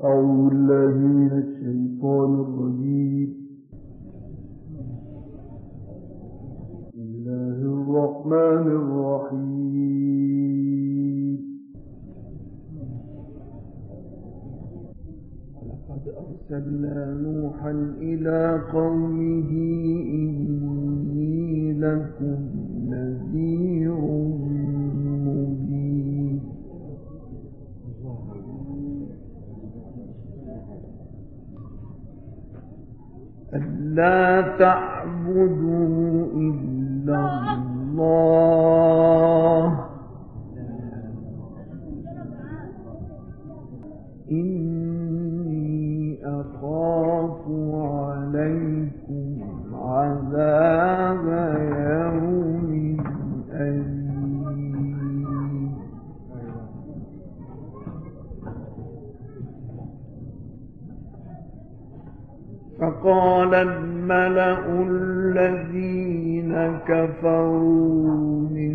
أعوذ بالله من الشيطان الرجيم. بسم الله الرحمن الرحيم. ولقد أرسلنا نوحا إلى قومه إني لكم نذير مبين. ألا تعبدوا إلا الله إني أخاف عليكم عذاب يوم أليم. فقال الملأ الذين كفروا من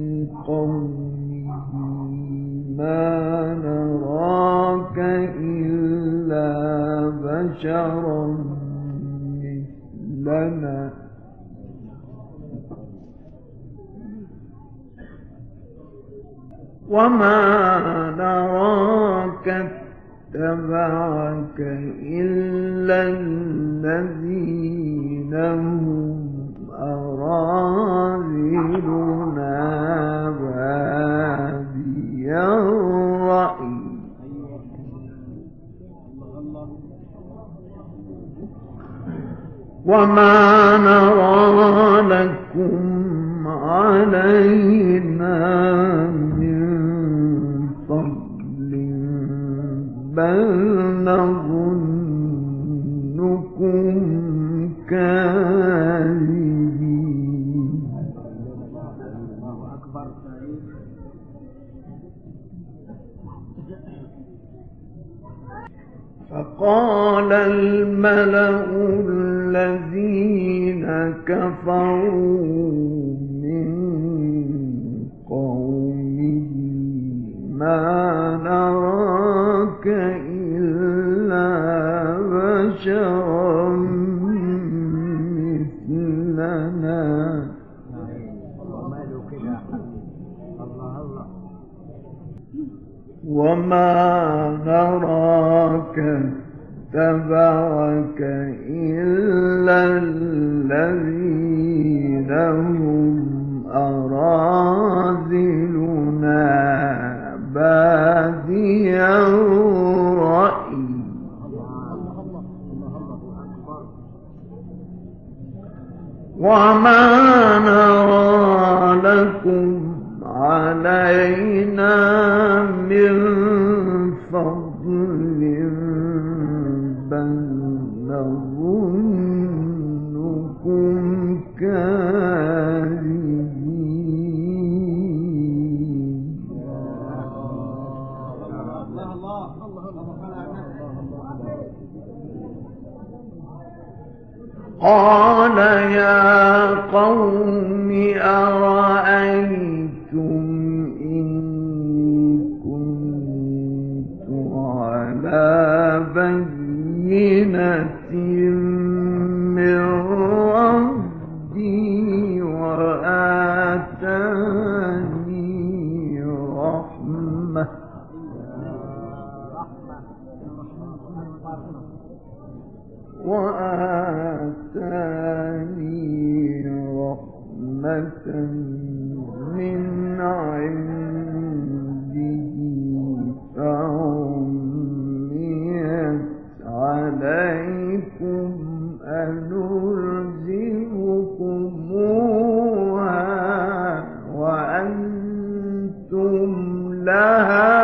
قومه ما نراك إلا بشرا مثلنا وما نراك اتبعك إلا الذين هم أراذلنا بادي الرأي وما نرى لكم علينا من فضل بل نظنكم كاذبين. فقال الملأ الذين كفروا من قومه ما نراك إلا بشرا مثلنا وما نراك اتبعك إلا الذين هم أراذلنا بادي الرأي وما نرى لكم علينا من فضل بل نظنكم كاذبين. قال يا قوم أرأيتم إن كنت على بينة من ربي وآتاني رحمة من عنده فعميت عليكم أنلزمكموها وأنتم لها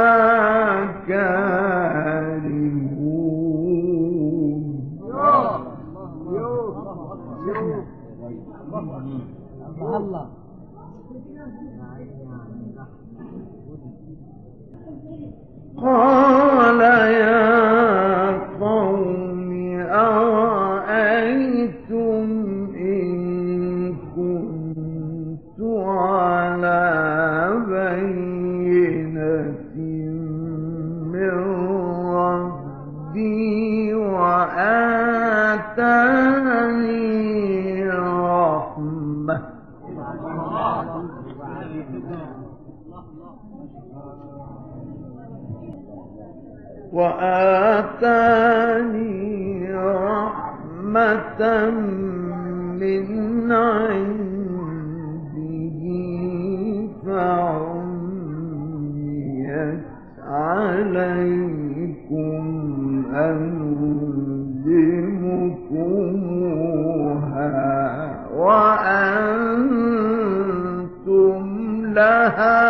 كارهون. الله قال يا قوم أرأيتم إن كنت على بينة من ربي وآتاني رحمة من عنده فعميت عليكم أنلزمكموها وأنتم لها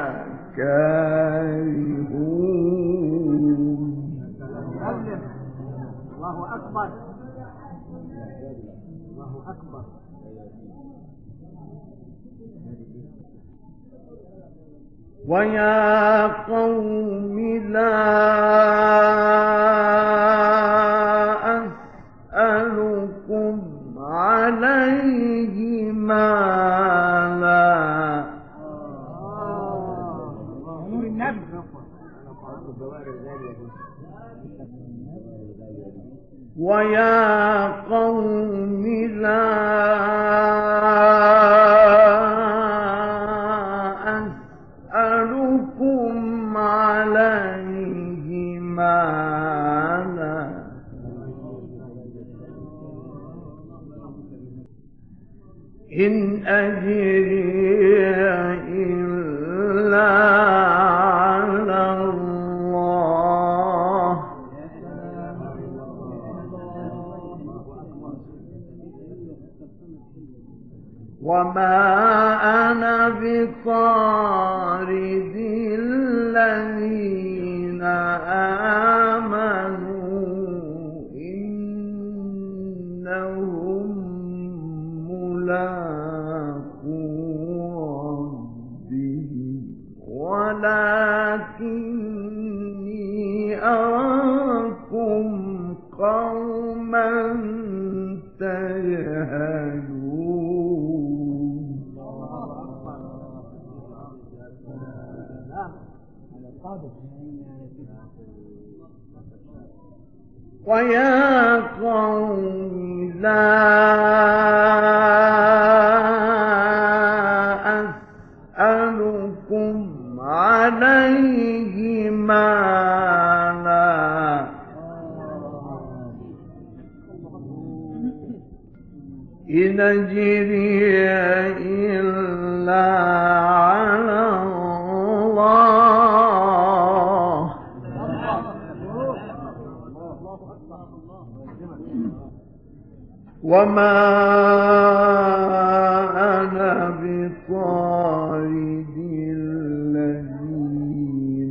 كارهون. الله أكبر الله أكبر. ويا قوم لا أسألكم عليه مالا ويا قوم لا أسألكم عليه مالا إن أجري إلا على الله وما أنا بطارد الذين آمنوا إنهم ملاقو ربهم ولكني أراكم قوما تجهلون. ويا قوم لا أسألكم عليه مالا إن أجري إلا على الله وما أنا بطارد الذين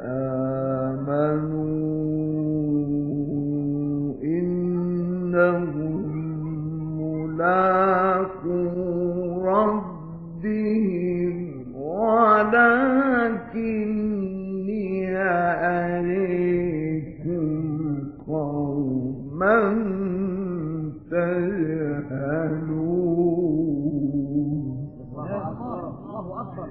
آمنوا إنهم ملاقو ربهم ولكني أريكم قوما تجهلون. الله أكبر.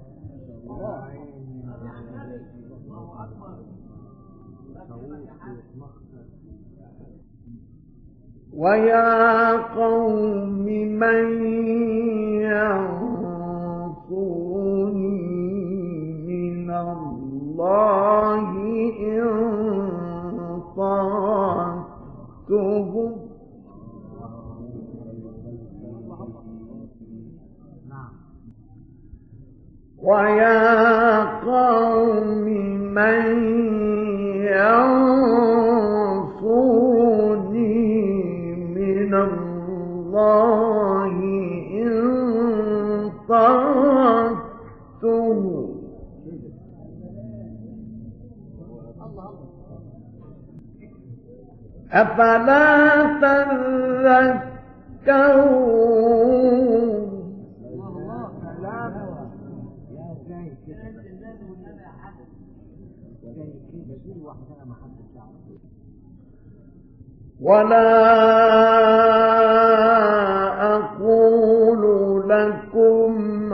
ويا قوم من ينصرني من الله إن طردتهم ويا قوم من ينصرني من الله إن طردتهم أفلا تذكرون. ولا أقول لكم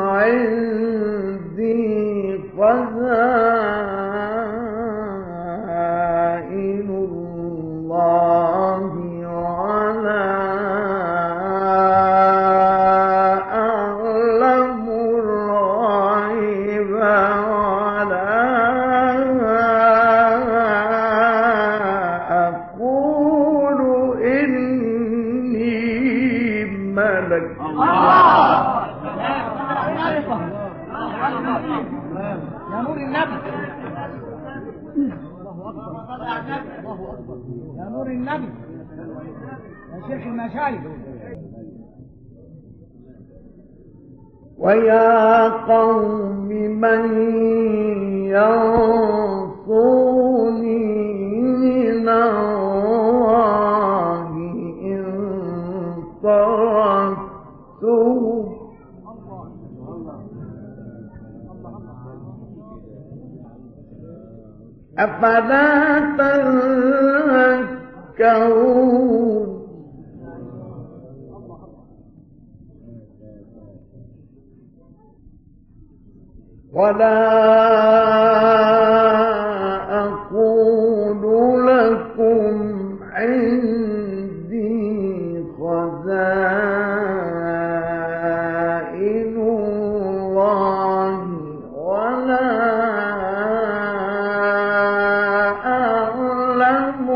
عندي خزائن الله ولا نور النبي يا شيخ المشايخ. ويا قوم من ينصرني من الله إن طردتهم أفلا تذكرون ولا أقول لكم عندي خزائن الله ولا أعلم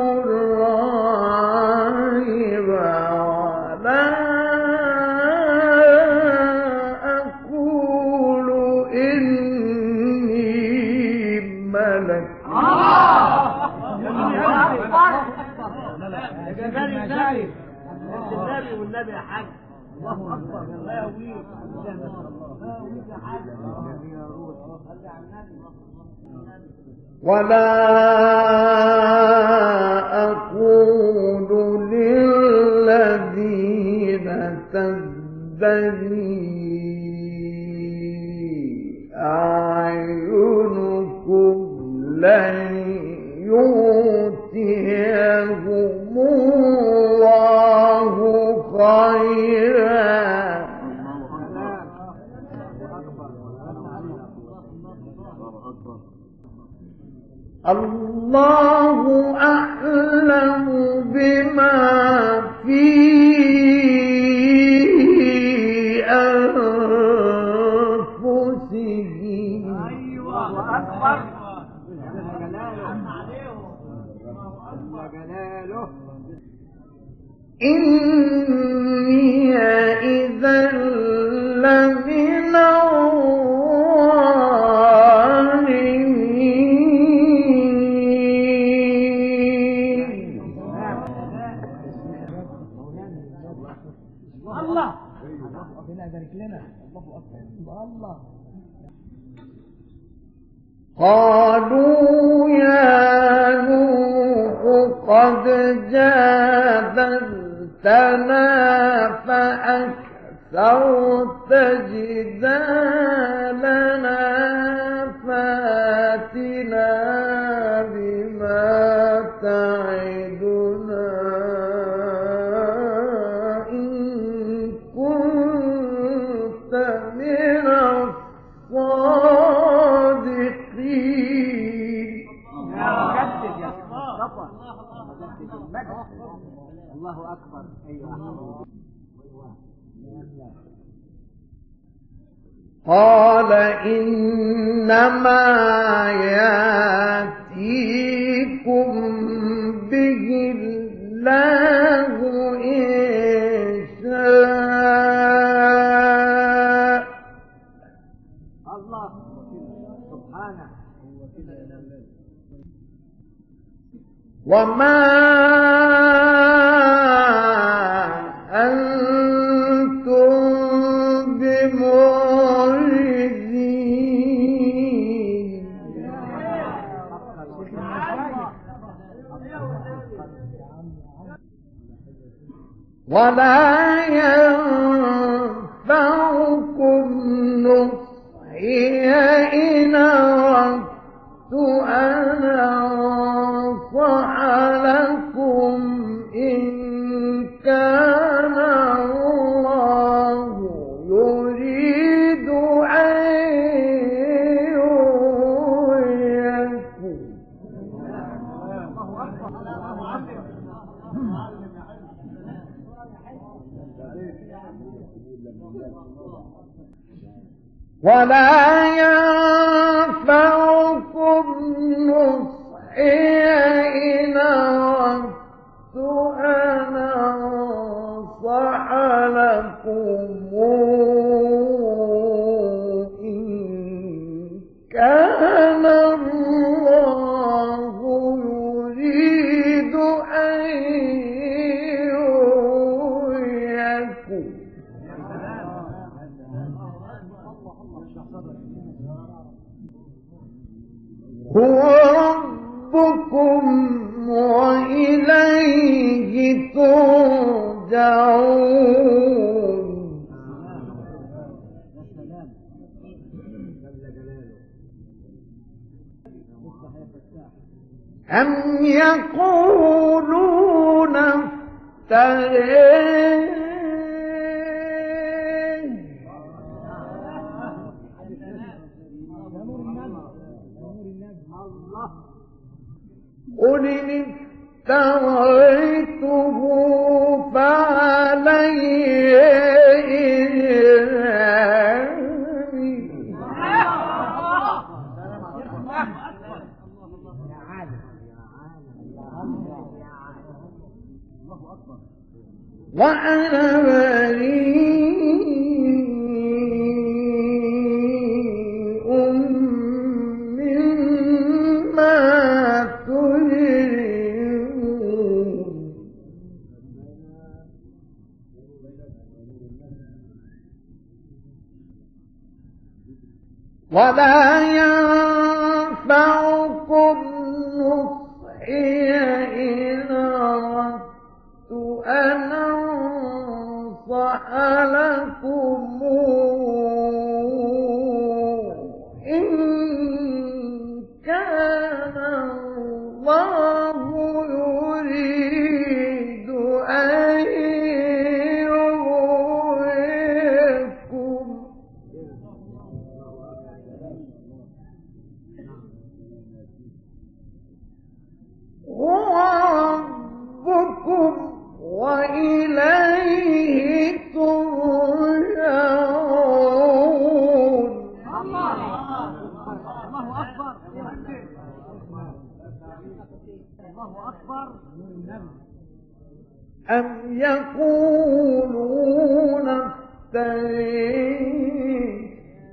الغيب ولا أقول إني ملك. النبي والنبي يا حاج. الله اكبر. الله يقويك. الله ما شاء الله. الله يقويك يا حاج. ولا أقول للذين تزدري أعينكم لن يؤتيهم الله خيرا الله أعلم بما في أنفسهم. الله أكبر. جلاله إني إذا لمن الظالمين. الله ربنا يبارك لنا. الله أكبر. الله قالوا يا نوح قد جادلتنا فأكثرت جدالنا فاتنا بما تعدنا إن كنت من الصادقين. مجدد يا مصطفى. الله أكبر. أيوة. قال إنما يأتيكم به الله إن شاء. الله سبحانه. وما أنتم بمعجزين ولا ينفعكم نصحي إن أردت أن أنصح لكم إن كان الله يريد أن يغويكم. ولا ينفعكم نصحي إن أردت أن أنصح لكم إن كان الله يريد أن يكن هو ربكم وإليه ترجعون أم يقولون افتريه قل إن افتريته فعلي وأنا بريء مما تجرمون ولا ينفعكم نصحي إن أردت أن أنصح لكم إن كان الله يريد أن يغويكم هو ربكم وإليه ترجعون الله أكبر الله أكبر أم يقولون افتريه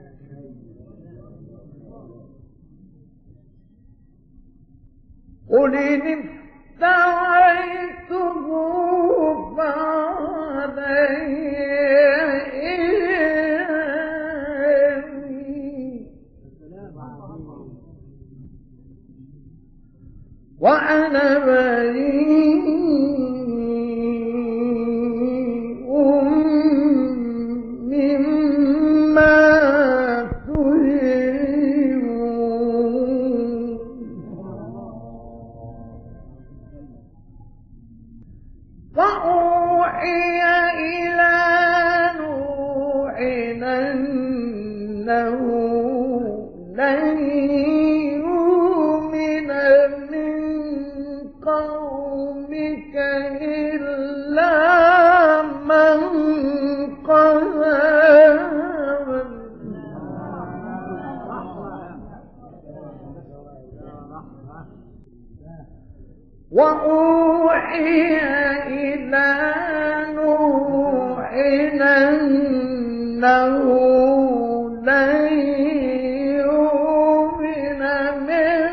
قل إن افتريته فعلي وأنا بريء مما تجرمون وأوحي إلى نوح أنه لن يؤمن من قومك إلا من قد آمن وأوحي إلى نوح أنه لن يؤمن من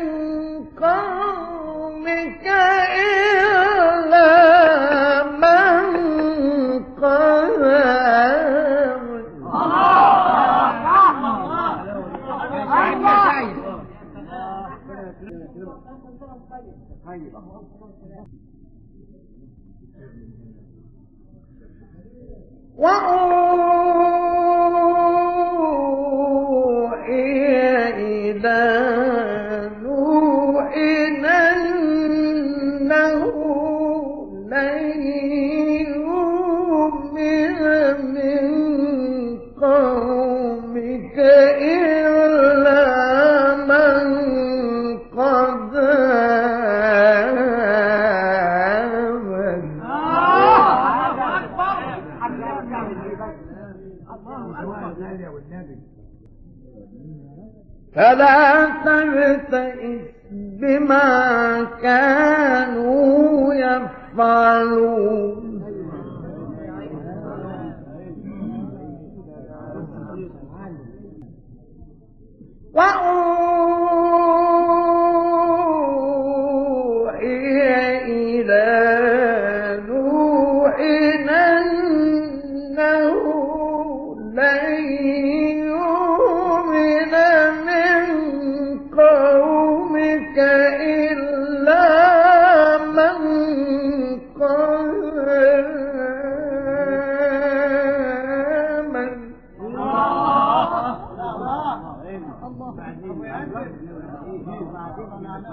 قومك إلا من قد وأوحي إلى نوح أنه لن يؤمن من قومك إلا من قد فلا تبتئس بما كانوا يفعلون وأوحي إلى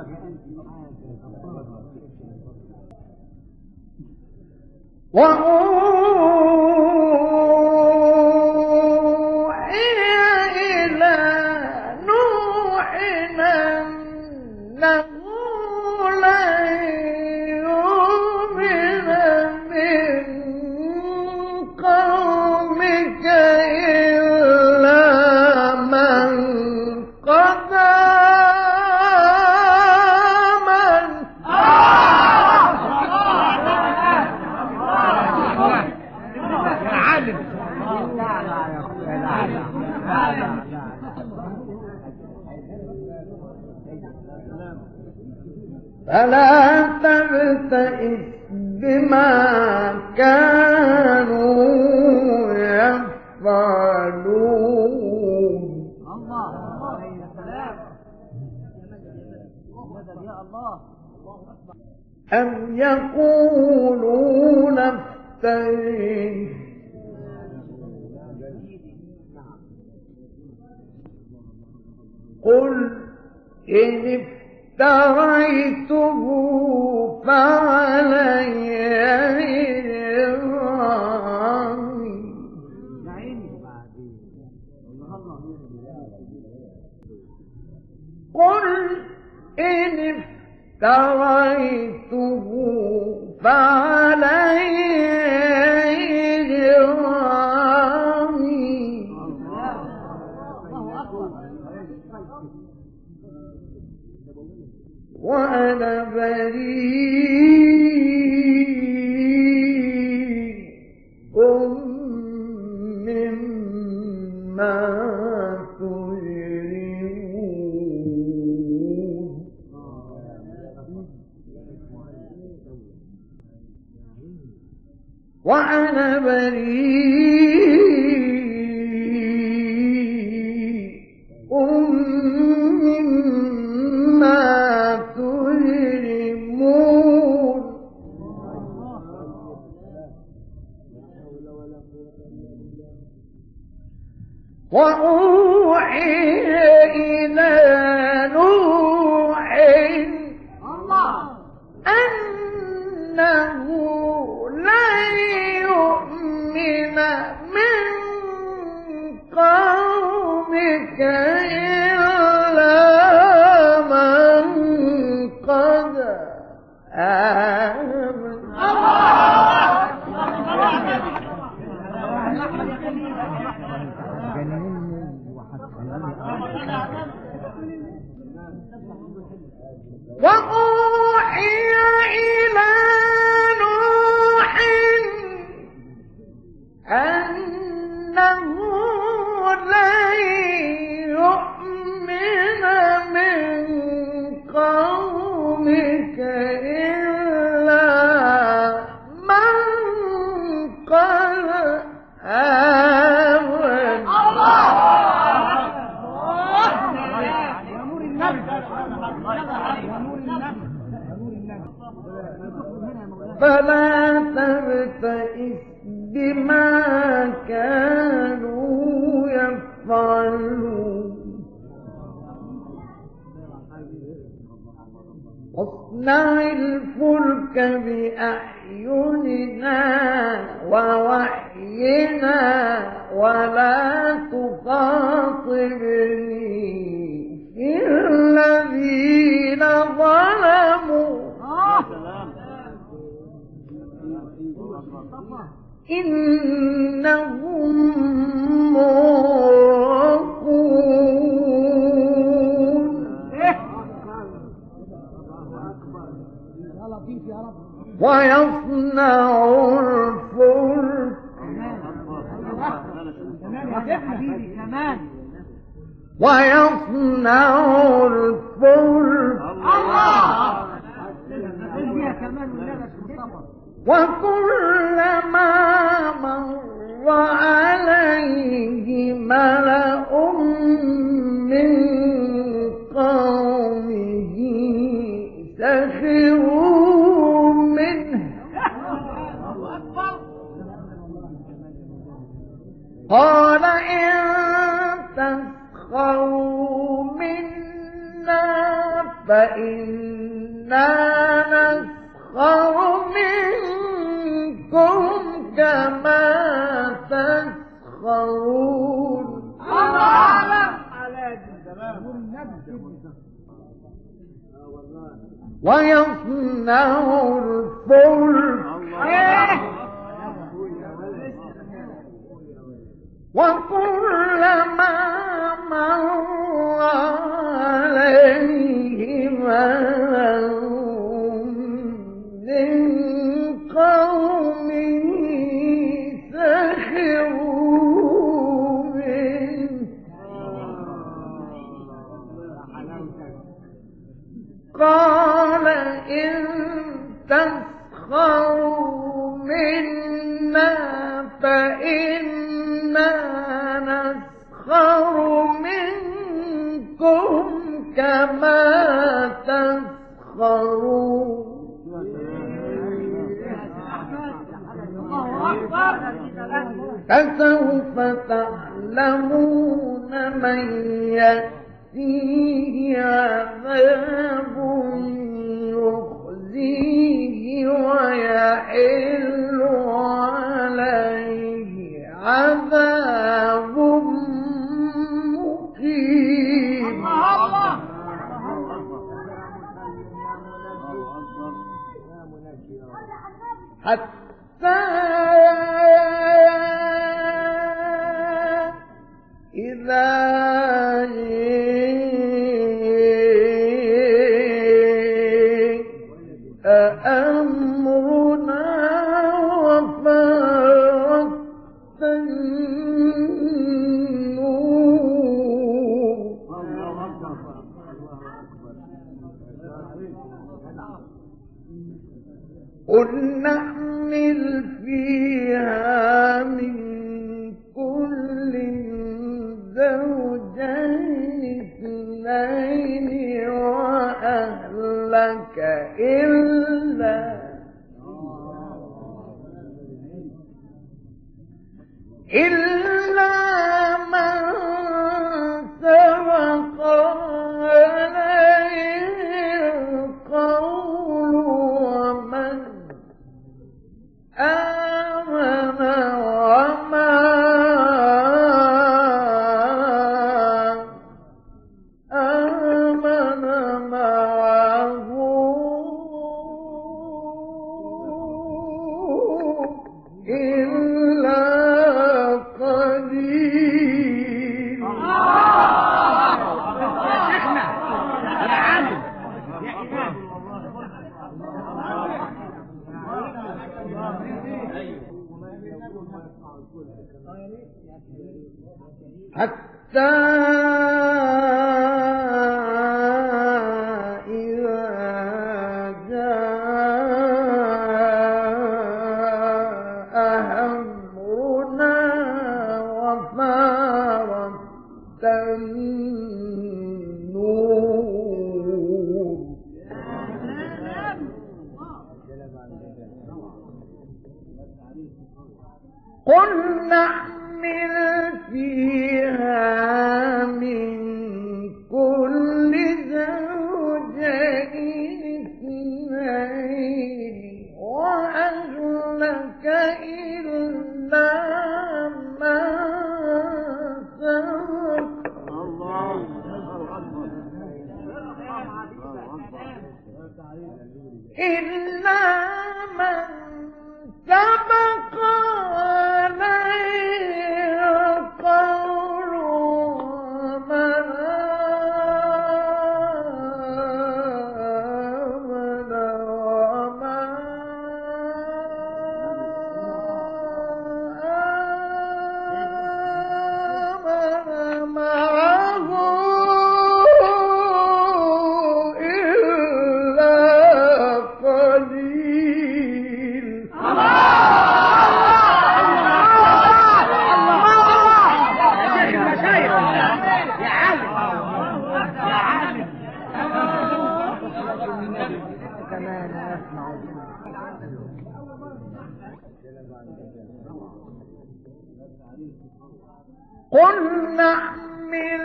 إلى نوح أنه لن يؤمن من قومك إلا من قد آمن. فلا تبتئس بما كانوا يفعلون. أم يقولون افتريه قل إن افتريته فعلي إجرامي. قل إن افتريته فعلي إجرامي وأنا بريء مما تجرمون. وأنا بريء مما تجرمون. وأوحي إلى نوح أنه لن يؤمن من قومك إلا من قد آمن. وأوحي إلى نوح أنه لن يؤمن من قومك إلا من قد آمن. فلا تبتئس بما كانوا يفعلون. واصنع الفلك بأعيننا ووحينا ولا تخاطبني في الذين ظلموا إنهم مغرقون. ويصنع الفلك ويصنع الفلك وكلما مر عليه ملأ من قومه سخروا منه قال إن تسخروا منا فإنا نسخر منكم كما تسخرون ويصنع الفلك وكلما مر عليه ملأ من قومه سخروا منه قال إن تسخروا منا فإنا نسخر منكم كما تسخرون فسوف تعلمون من يأتيه عذاب يخزيه ويحل عليه عذاب مقيم حتى إذا أمرنا وفارت النور قل نحمل فيها من كل زوجين اثنين وأهلك إلا من سبق عليه القول ومن آمن وما آمن معه إلا قليل حتى إذا جاء أمرنا وفارت النور قل نحمل فيها من كل زوجين اثنين وأهلك إلا ما سبق إلا من سبق عليه القول ومن قل نحمل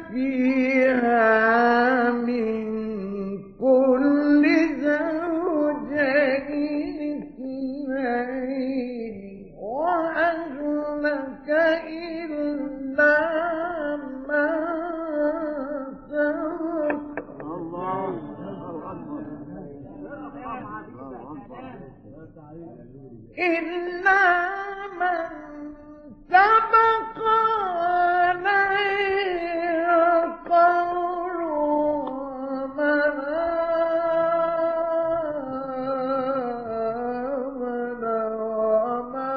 فيها من كل زوجين اثنين وأهلك إلا من سبق إلا من سبق عليه القول ومن آمن وما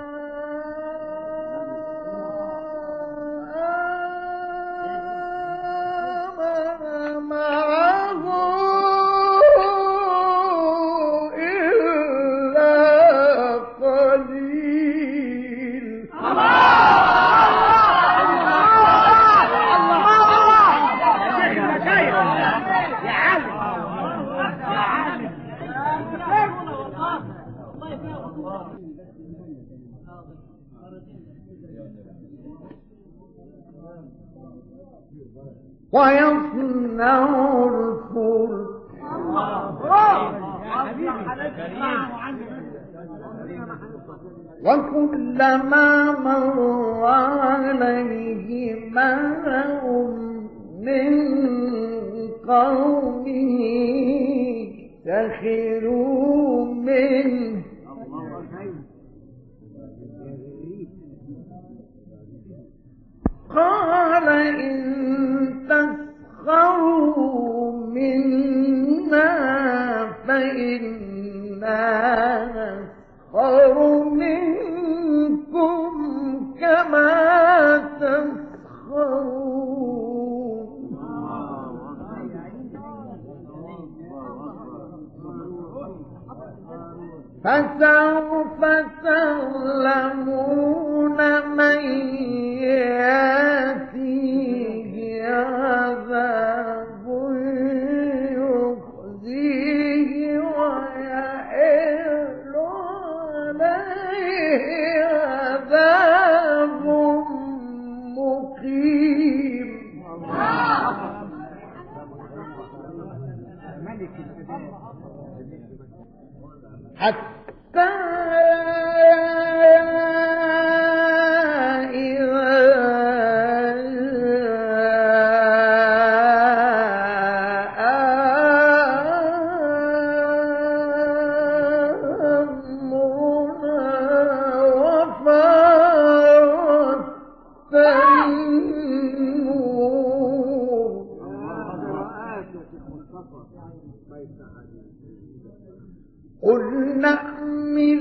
آمن معه إلا قليل. ويصنع الفلك وكلما مر عليه ملأ من قومه سخروا منه قال إن تسخروا منا فإنا نسخر منكم كما تسخرون. فسوف تعلمون من يأتيه عذاب يخزيه ويحل عليه عذاب مقيم. حتى قل نحمل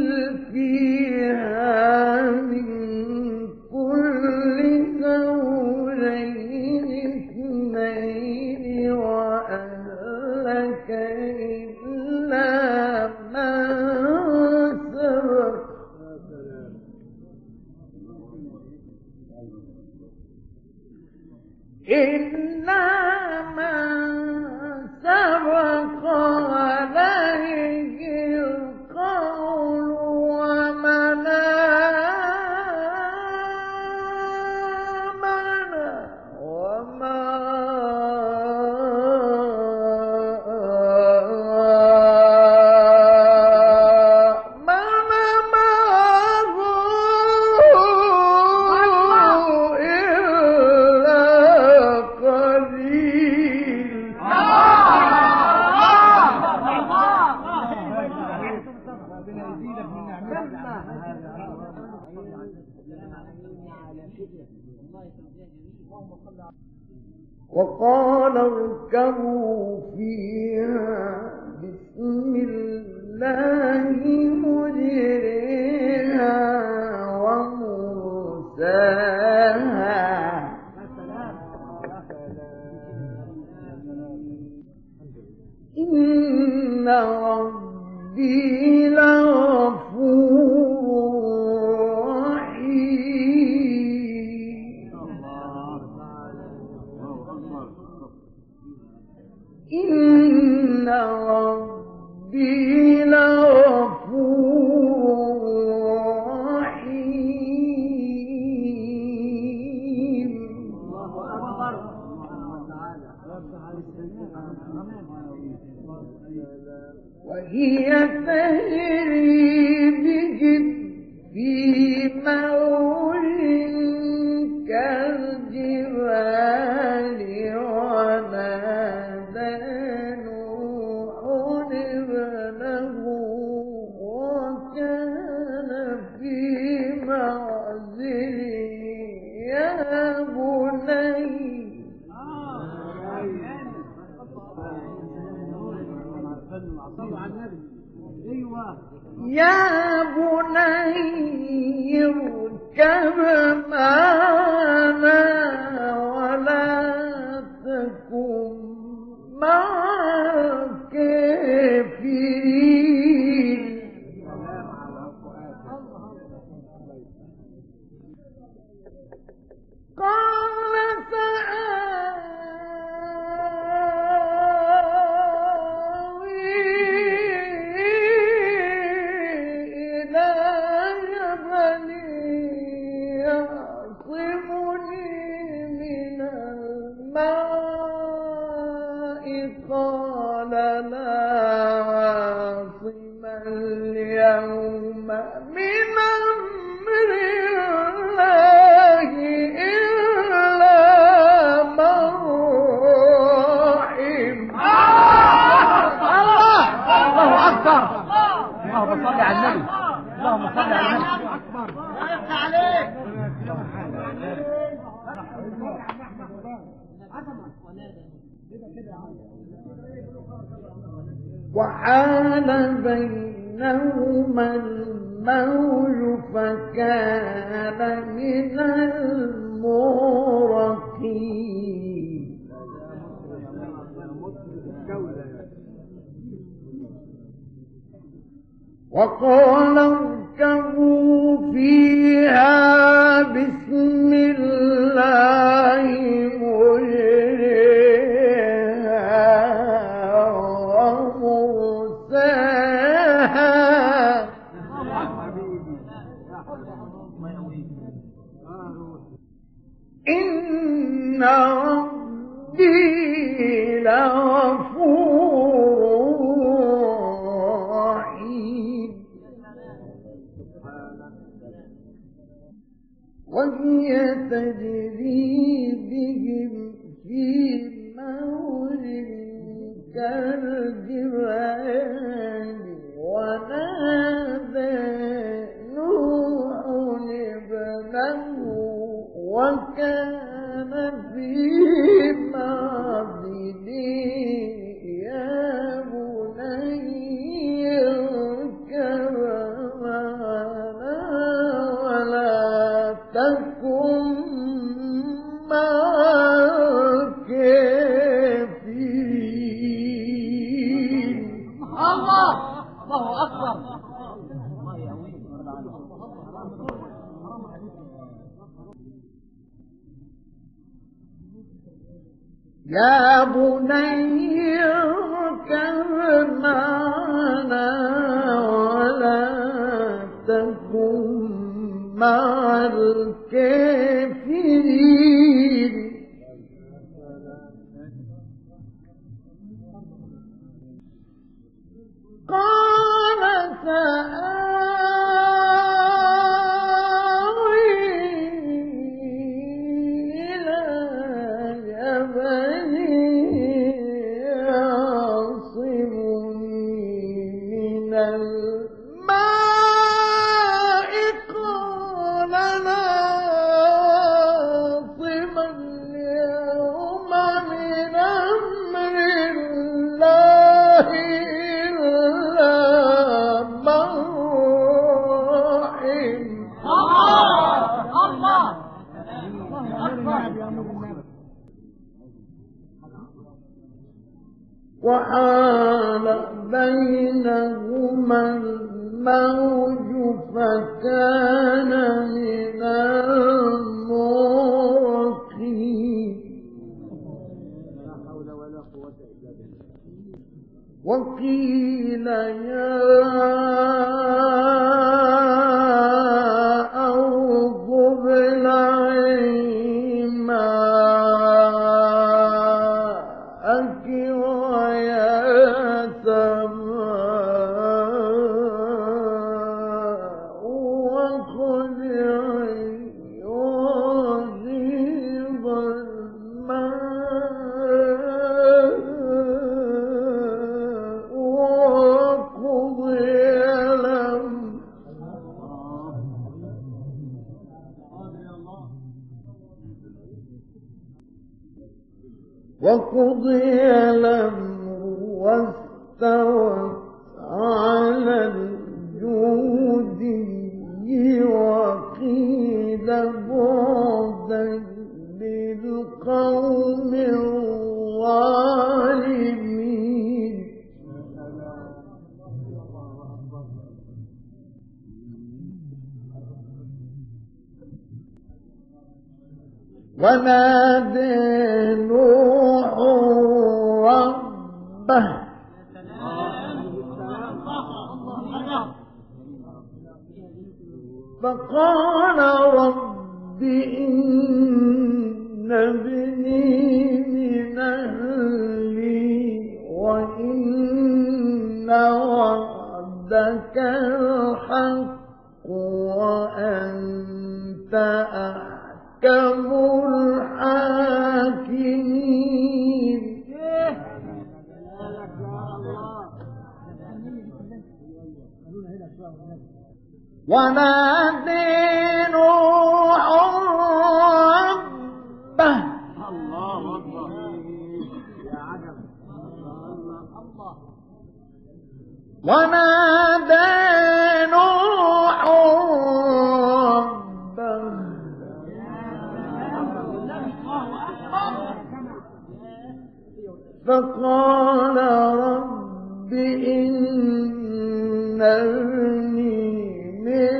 فيها من كل زوجين اثنين وأهلك إلا من سبق إلا من سبق عليه القول ومن آمن وما آمن معه إلا قليل. وقال اركبوا فيها بسم الله مجريها ومرساها إن ربي لغفور رحيم. إن ربي لغفور وهي تجري بهم في موج كالجبال ونادى نوح ابنه وكان في معزل يا بني يا بني اركب معنا ولا تكن مع الكافرين قال سآوي إلى جبل يعصمني من الماء قال لا عاصم اليوم من أمر الله إلا من رحم. الله أكبر. اللهم صل على النبي. اللهم صل على النبي. يفتح عليك. وحال بينهما الموج فكان من المغرقين وقال اركبوا فيها بسم الله مجريها ومرساها إن ربي لغفور رحيم وهي تجري بهم في موج كالجبال ونادى نوح ابنه وكان في معزل يا بني اركب معنا ولا تكن مع الكافرين. الله أكبر. يا بني اركب معنا ولا تكن مع الكافرين قال سآوي إلى جبل يعصمني من الماء قال لا عاصم اليوم من أمر الله إلا من رحم. الله وحال بينهما الموج فكان من المغرقين وقيل يا أرض ابلعي ماءك ويا سماء وقضي الأمر واستوت على الجودي وقيل بعدا للقوم الظالمين ونادى نوح ربه فقال رب إن ابني من أهلي وإن وعدك الحق وأنت أحكم الحاكمين ونادى نوح ربه ونادى نوح ربه فقال رب إن ابني من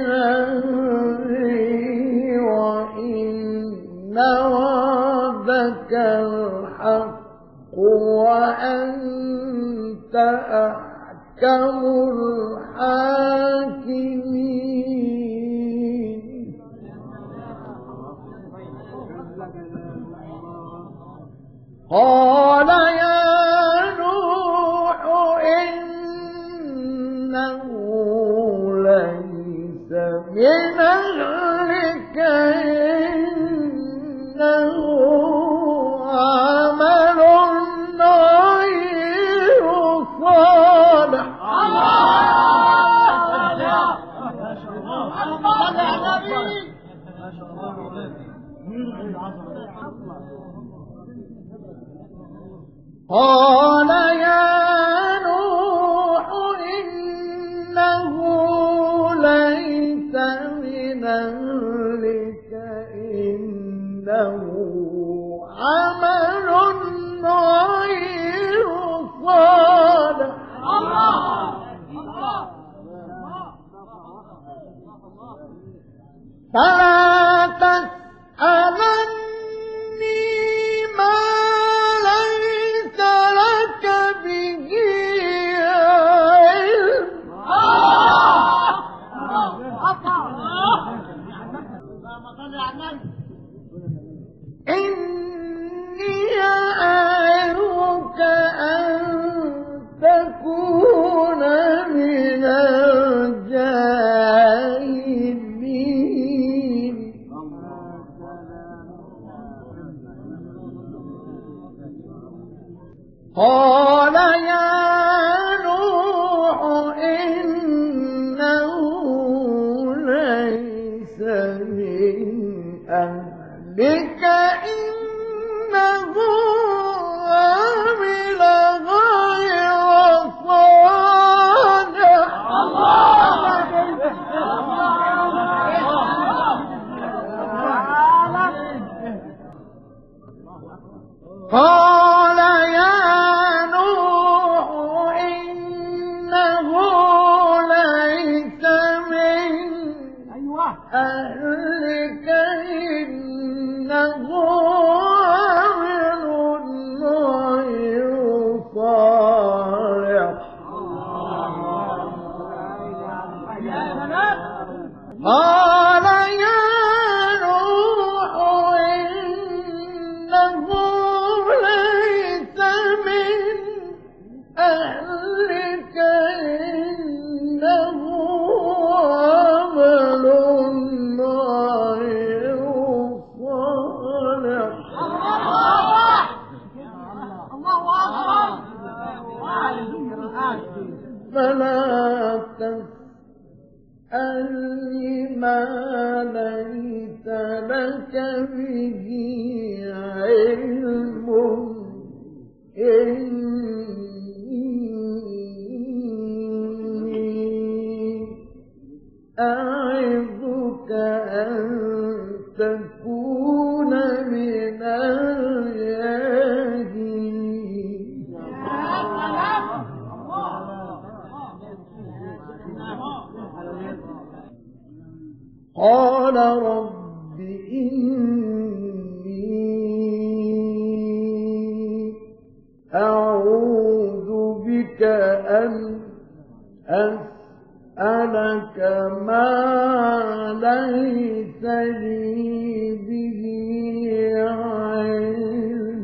أهلي وإن وعدك الحق وأنت أحكم الحاكمين قال يا نوح إنه ليس من أهلك إنه عمل غير صالح قال يا نوح إنه ليس من أهلك إنه عمل غير صالح فلا تسألني ما ليس لك به علم إني أعظك أن تكون من الجاهلين قال يا نوح إنه ليس من أهلك إنه عمل غير صالح قال يا نوح إنه ليس من أهلك إنه عمل غير صالح قال يا نوح إنه ليس من أهلك إنه عمل غير صالح فلا تسألني ما ليس لك به علم أعظك أن تكون من الجاهلين قال رب إني أعوذ بك أن أسألك ما ليس لي به علم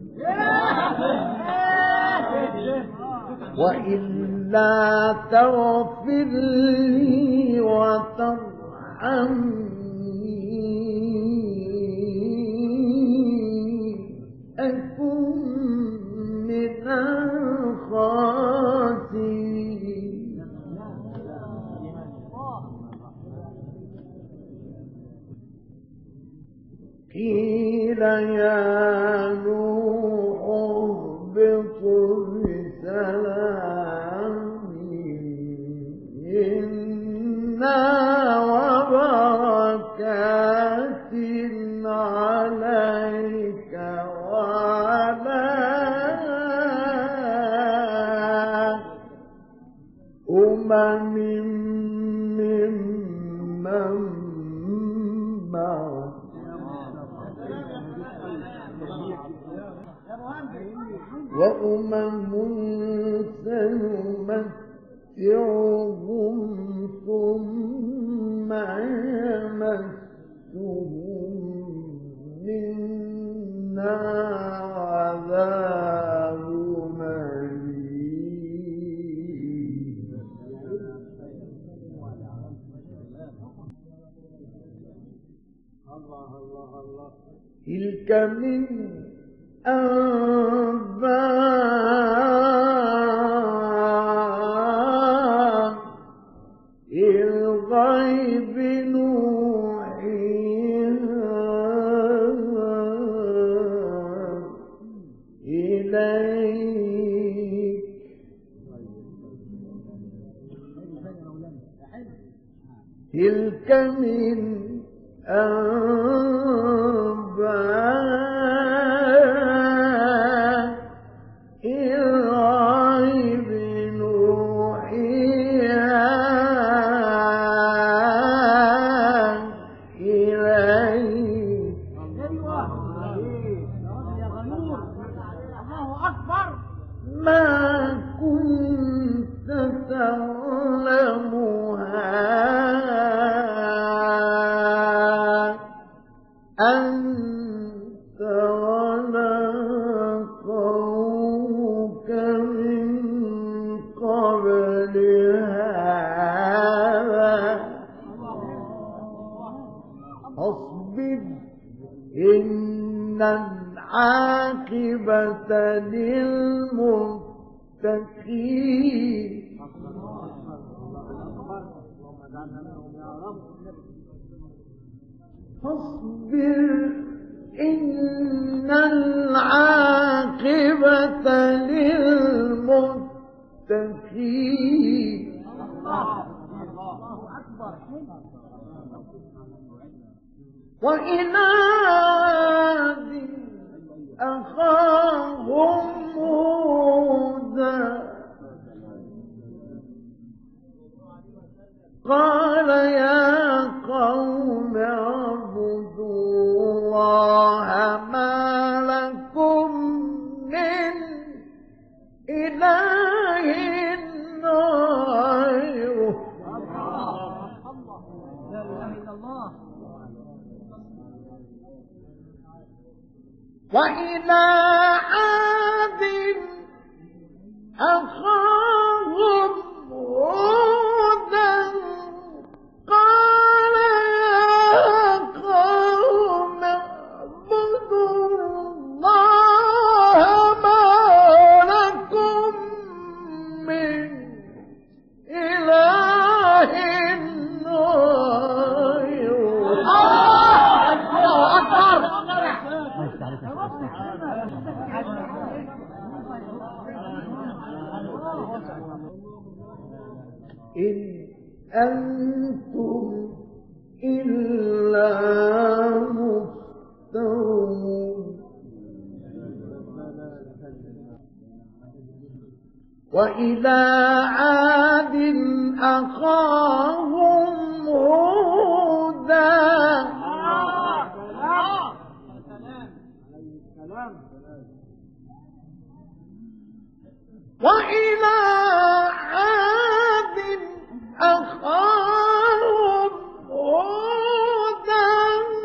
وإلا تغفر لي وترحمني أكن من الخاسرين قيل يا نوح اهبط بسلام منا وبركات عليك وعلى أمم ممن معك وأمم سنمتعهم ثم يمسهم منا عذاب أليم تلك من أنباء الغيب نوحيها إليك تلك من أنباء الغيب نوحيها إليك ما كنت تعلمها أنت ولا قومك من قبل هذا فاصبر إن العاقبة للمتقين فاصبر إن العاقبة للمتقين وإلى عاد أخاهم هودا قال يا قوم اعبدوا الله ما لكم من إله غيره وإلى عاد أخاهم هودا قال يا قوم اعبدوا الله ما لكم من إله غيره الله أكبر إن أنتم إلا مفترون وإلى عاد أخاهم هودا وإلى عاد أخاهم هودا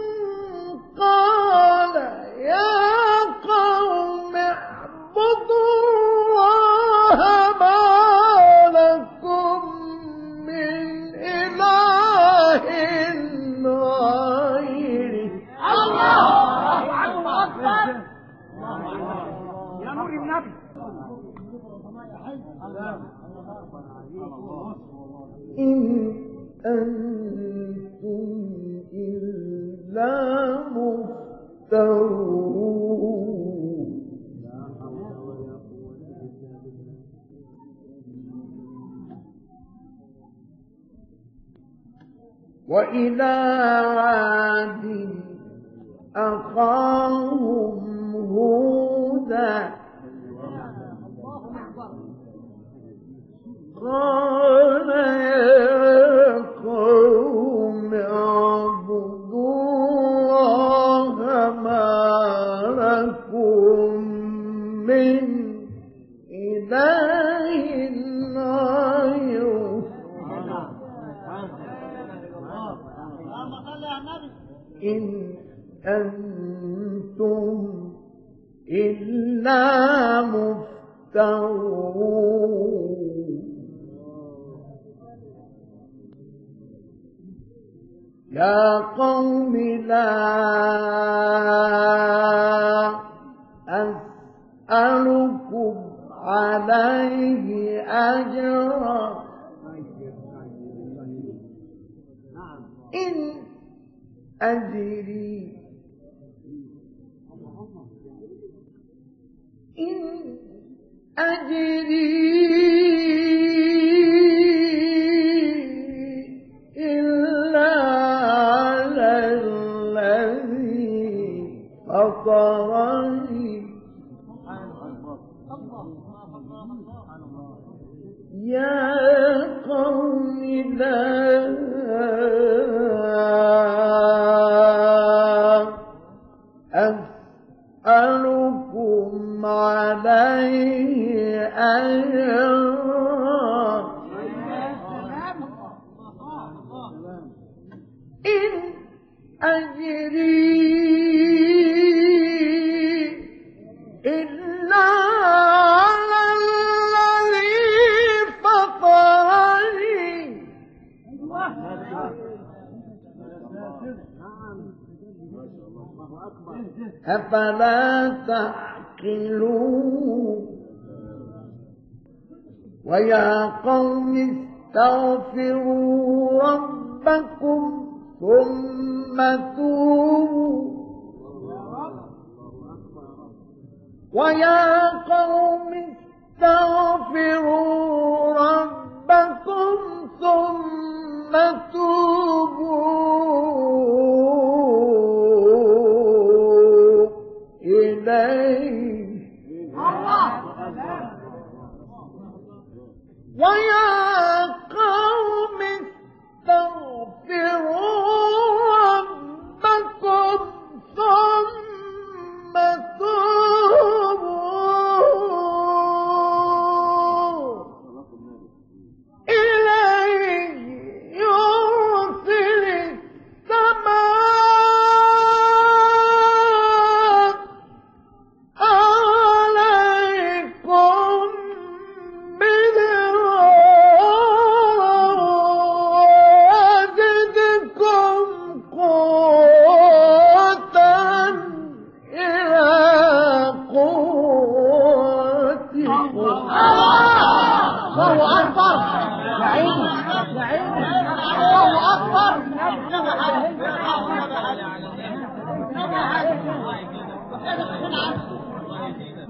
قال يا قوم اعبدوا الله ما لكم من إله غيره. الله أكبر. يا نور النبي. إن أنتم إلا مفترون وإلى عاد أخاهم هودا قال يا قوم اعبدوا الله ما لكم من إله غيره إن أنتم إلا مفترون يا قوم لا أسألكم عليه أجرا إن أجري إلا على الذي فطرني يا قوم لا أسألكم عليه أجرا إن أجري إلا على الذي فطرني أفلا تعقلون ويا قوم استغفروا ربكم ثم توبوا ويا قوم استغفروا ربكم ثم توبوا إليه ويا قوم استغفروا ربكم ثم توبوا إليه يرسل السماء عليكم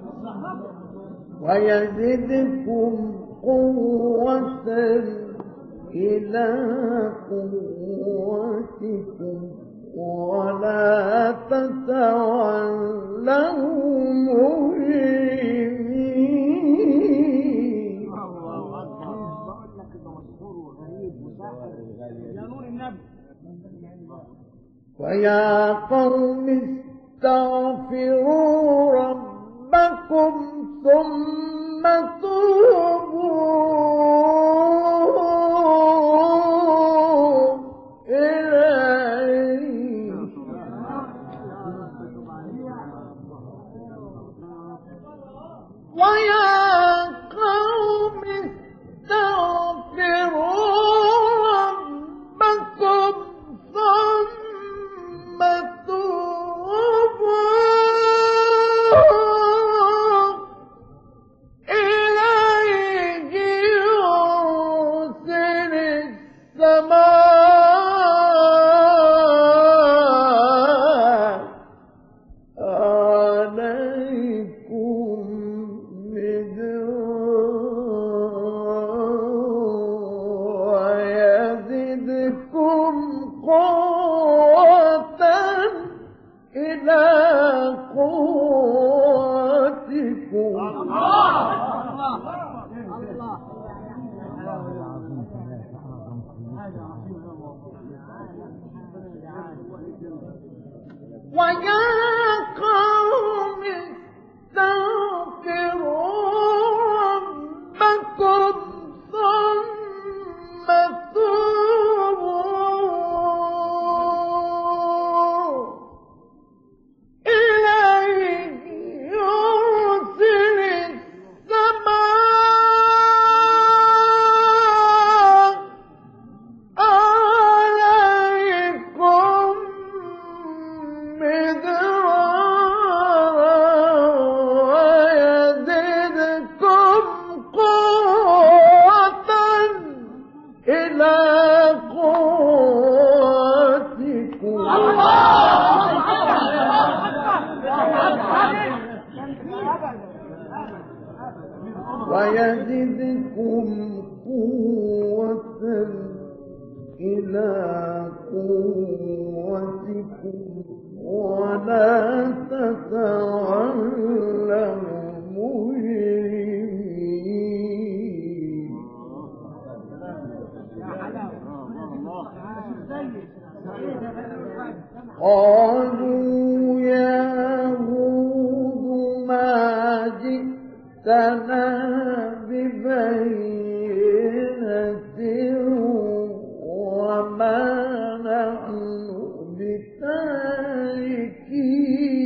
ويزدكم قوة إلى قوتكم ولا تتولوا مجرمين. ويا قوم استغفروا ربكم ثم توبوا إليه ويا قوم استغفروا ربكم ثم توبوا إليه يرسل السماء عليكم مدرارا ويزدكم قوة إلى قوتكم ويا قوم استغفروا ربكم ثم توبوا إليه يرسل السماء عليكم مدرارا ويزدكم قوة إلى قوتكم ويزدكم قوة إلى قوتكم ولا تتولوا مجرمين. قالوا يا هود ما جئتنا ببينة وما نحن بتاركي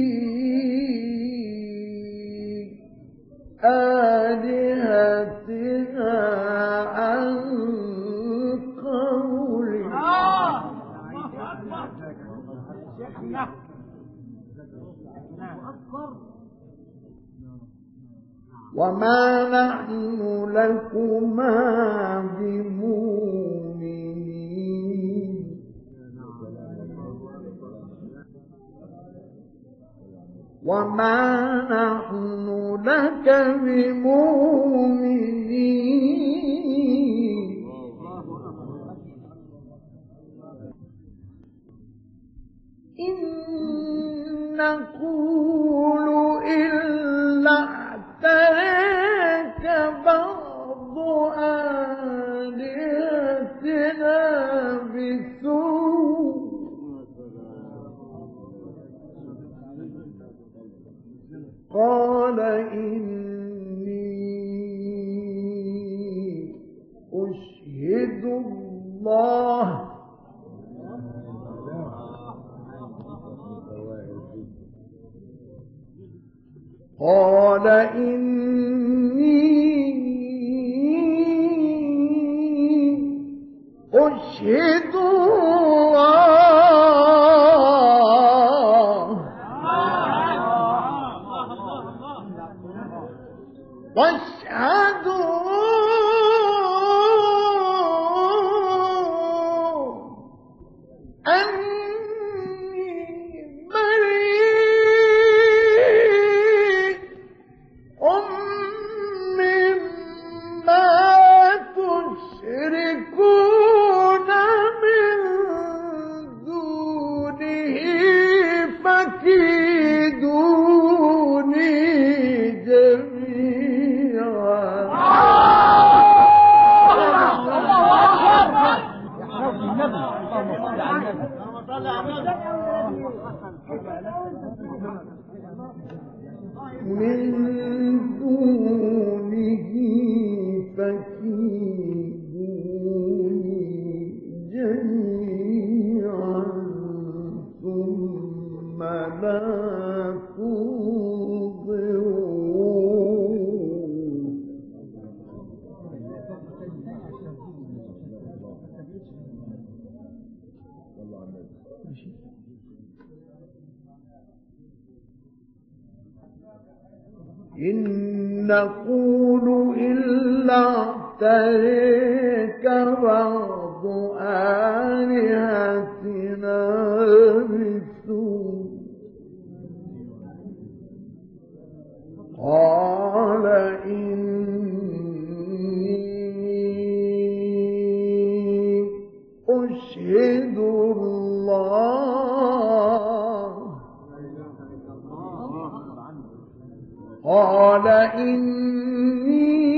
آلهتنا عن قولك وما نحن لكما بمؤمنين. وما نحن لك بمؤمنين. إن نقول إلا اعتراك بعض آلهتنا بسوء قال إني أشهد الله قال إني أشهد الله واشهدوا أني بريء مما تشركون. اللهم صل على النبي. من دونه فكيدوني جميعا ثم لا تنظرون. إن نقول إلا اعتريك بعض آلهتنا بسوء قال إني أشهد الله قال إني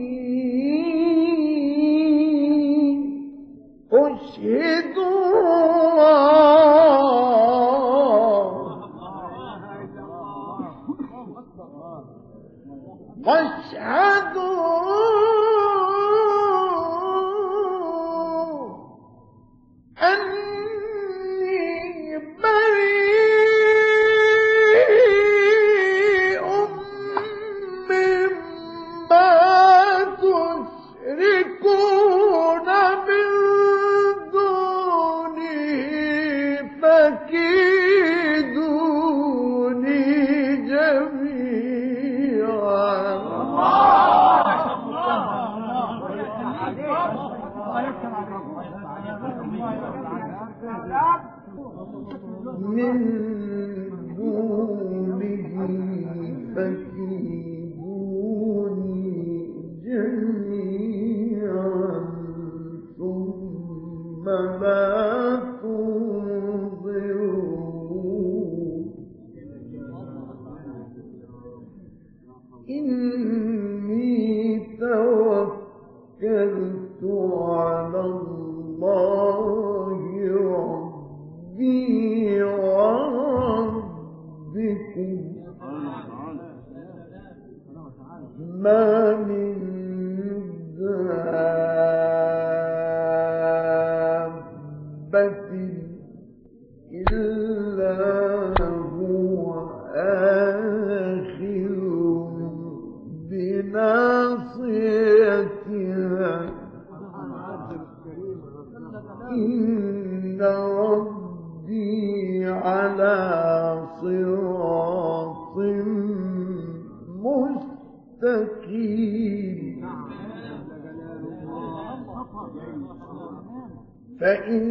أشهد الله واشهدوا أني بريء مما تشركون من دونه فكيدوني جميعا. من دونه فكيدوني جميعا ثم لا تنظرون. إني توكلت على الله ربي وربكم ما من دابة إلا هو آخذ بناصيتها إن ربي على صراط مستقيم. فإن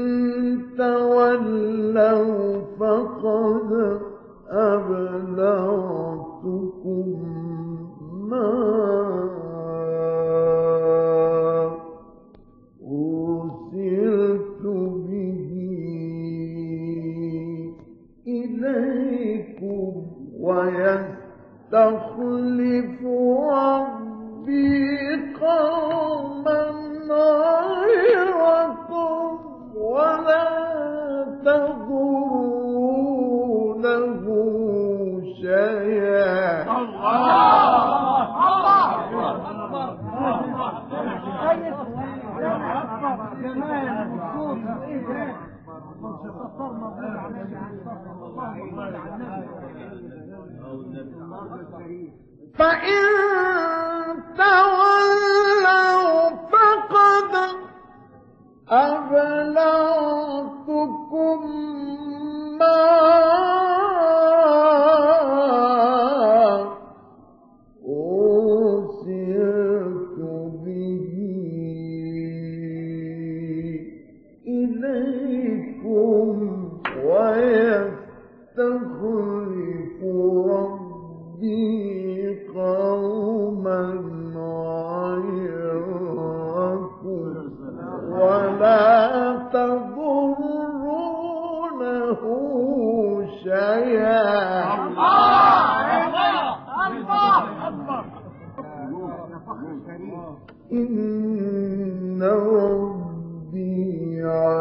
تولوا فقد أبلغتكم ما أرسلت به إليكم ويستخلف ربي قوما غيركم ولا تضرونه شيئا. فإن تولوا فقد أبلغتكم ما أرسلت به إليكم ويستخلف ربي قوما غيركم ولا تضرونه شيئا. إن ربي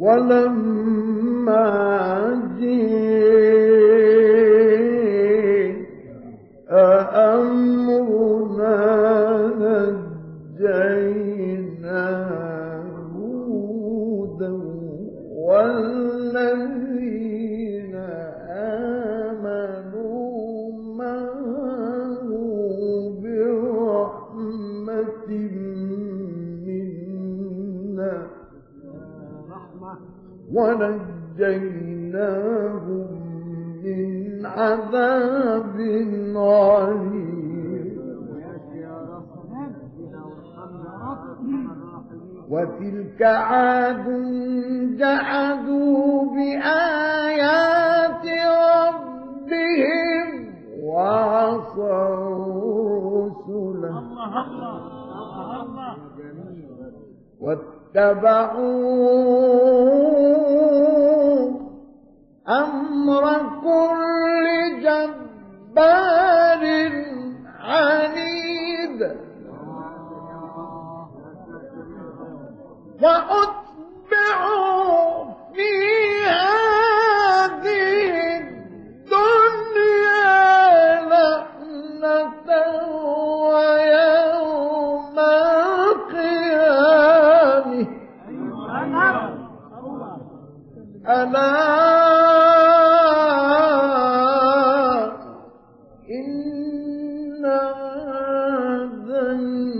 ولما جاء أمرنا نجينا هودا والذين آمنوا معه برحمة منا ونجيناهم من عذاب عليم وتلك عاد جحدوا بآيات ربهم وعصوا رسله واتبعوا أمر كل جبار عنيد وأتبعوا في هذه الدنيا لعنة ويوم القيامة ألا إن عادا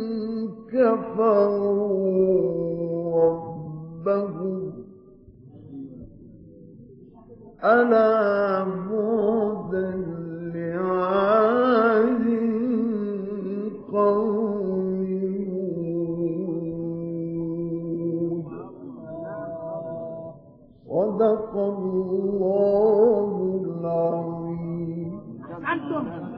كفروا ربهم ألا بعدا لعاد قوم هود صدق الله العظيم.